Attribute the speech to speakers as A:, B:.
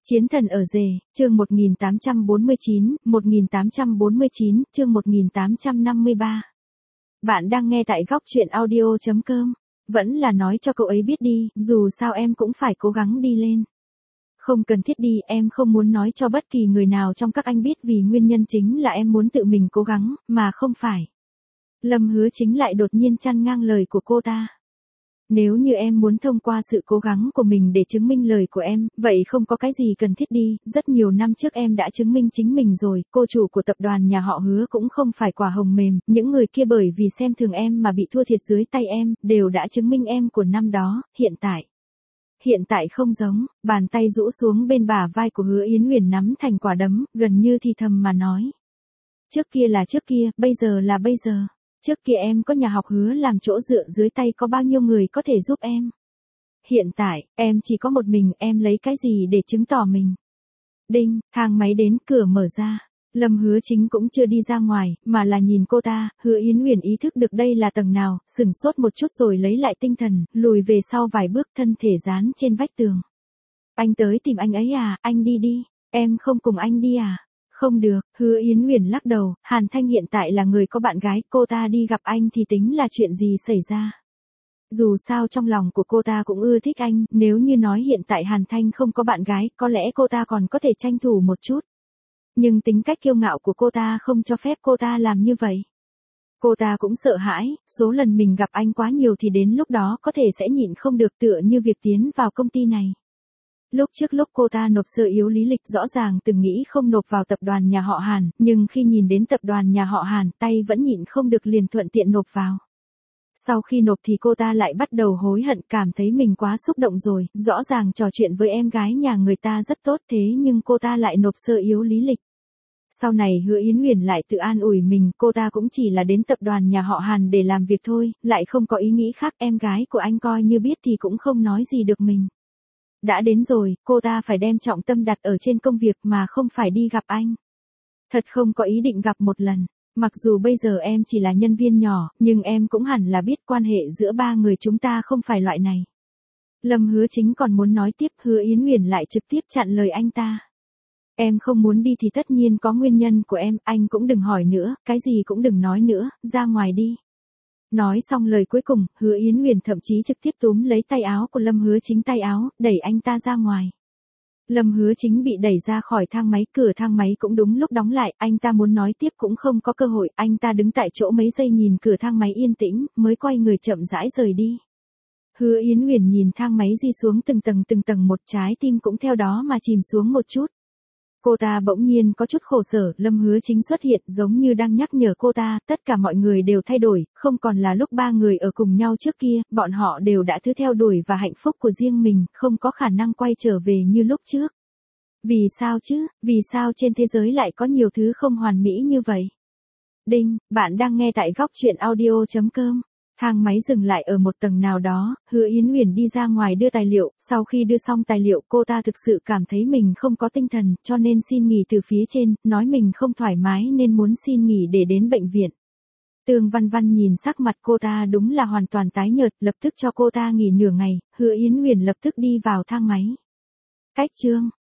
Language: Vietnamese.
A: Chiến thần ở rể, chương 1849, chương 1853. Bạn đang nghe tại góc truyện audio.com. Vẫn là nói cho cậu ấy biết đi, dù sao em cũng phải cố gắng đi lên. Không cần thiết đi, em không muốn nói cho bất kỳ người nào trong các anh biết vì nguyên nhân chính là em muốn tự mình cố gắng, mà không phải. Lâm Hứa Chính lại đột nhiên chặn ngang lời của cô ta. Nếu như em muốn thông qua sự cố gắng của mình để chứng minh lời của em, vậy không có cái gì cần thiết đi, rất nhiều năm trước em đã chứng minh chính mình rồi, cô chủ của tập đoàn nhà họ Hứa cũng không phải quả hồng mềm, những người kia bởi vì xem thường em mà bị thua thiệt dưới tay em, đều đã chứng minh em của năm đó, Hiện tại không giống, bàn tay rũ xuống bên bả vai của Hứa Yến Huyền nắm thành quả đấm, gần như thì thầm mà nói. Trước kia là trước kia, bây giờ là bây giờ. Trước kia em có nhà học Hứa làm chỗ dựa, dưới tay có bao nhiêu người có thể giúp em. Hiện tại, em chỉ có một mình, em lấy cái gì để chứng tỏ mình. Đinh, thang máy đến, cửa mở ra. Lâm Hứa Chính cũng chưa đi ra ngoài, mà là nhìn cô ta. Hứa Yến Huyền ý thức được đây là tầng nào, sửng sốt một chút rồi lấy lại tinh thần, lùi về sau vài bước, thân thể dán trên vách tường. Anh tới tìm anh ấy à, anh đi đi, em không cùng anh đi à? Không được, Hứa Yến Huyền lắc đầu, Hàn Thanh hiện tại là người có bạn gái, cô ta đi gặp anh thì tính là chuyện gì xảy ra. Dù sao trong lòng của cô ta cũng ưa thích anh, nếu như nói hiện tại Hàn Thanh không có bạn gái, có lẽ cô ta còn có thể tranh thủ một chút. Nhưng tính cách kiêu ngạo của cô ta không cho phép cô ta làm như vậy. Cô ta cũng sợ hãi, số lần mình gặp anh quá nhiều thì đến lúc đó có thể sẽ nhịn không được, tựa như việc tiến vào công ty này. Lúc trước lúc cô ta nộp sơ yếu lý lịch rõ ràng từng nghĩ không nộp vào tập đoàn nhà họ Hàn, nhưng khi nhìn đến tập đoàn nhà họ Hàn, tay vẫn nhịn không được liền thuận tiện nộp vào. Sau khi nộp thì cô ta lại bắt đầu hối hận, cảm thấy mình quá xúc động rồi, rõ ràng trò chuyện với em gái nhà người ta rất tốt thế nhưng cô ta lại nộp sơ yếu lý lịch. Sau này Hứa Yến Huyền lại tự an ủi mình, cô ta cũng chỉ là đến tập đoàn nhà họ Hàn để làm việc thôi, lại không có ý nghĩ khác, em gái của anh coi như biết thì cũng không nói gì được mình. Đã đến rồi, cô ta phải đem trọng tâm đặt ở trên công việc mà không phải đi gặp anh. Thật không có ý định gặp một lần. Mặc dù bây giờ em chỉ là nhân viên nhỏ, nhưng em cũng hẳn là biết quan hệ giữa ba người chúng ta không phải loại này. Lâm Hứa Chính còn muốn nói tiếp, Hứa Yến Huyền lại trực tiếp chặn lời anh ta. Em không muốn đi thì tất nhiên có nguyên nhân của em, anh cũng đừng hỏi nữa, cái gì cũng đừng nói nữa, ra ngoài đi. Nói xong lời cuối cùng, Hứa Yến Huyền thậm chí trực tiếp túm lấy tay áo của Lâm Hứa Chính, tay áo, đẩy anh ta ra ngoài. Lâm Hứa Chính bị đẩy ra khỏi thang máy, cửa thang máy cũng đúng lúc đóng lại, anh ta muốn nói tiếp cũng không có cơ hội, anh ta đứng tại chỗ mấy giây nhìn cửa thang máy yên tĩnh, mới quay người chậm rãi rời đi. Hứa Yến Huyền nhìn thang máy di xuống từng tầng một, trái tim cũng theo đó mà chìm xuống một chút. Cô ta bỗng nhiên có chút khổ sở, Lâm Hứa Chính xuất hiện giống như đang nhắc nhở cô ta, tất cả mọi người đều thay đổi, không còn là lúc ba người ở cùng nhau trước kia, bọn họ đều đã thứ theo đuổi và hạnh phúc của riêng mình, không có khả năng quay trở về như lúc trước. Vì sao chứ, vì sao trên thế giới lại có nhiều thứ không hoàn mỹ như vậy? Đinh, bạn đang nghe tại góc truyện audio.com. Thang máy dừng lại ở một tầng nào đó, Hứa Yến Huyền đi ra ngoài đưa tài liệu, sau khi đưa xong tài liệu cô ta thực sự cảm thấy mình không có tinh thần, cho nên xin nghỉ từ phía trên, nói mình không thoải mái nên muốn xin nghỉ để đến bệnh viện. Tương Văn Văn nhìn sắc mặt cô ta đúng là hoàn toàn tái nhợt, lập tức cho cô ta nghỉ nửa ngày, Hứa Yến Huyền lập tức đi vào thang máy. Cách chương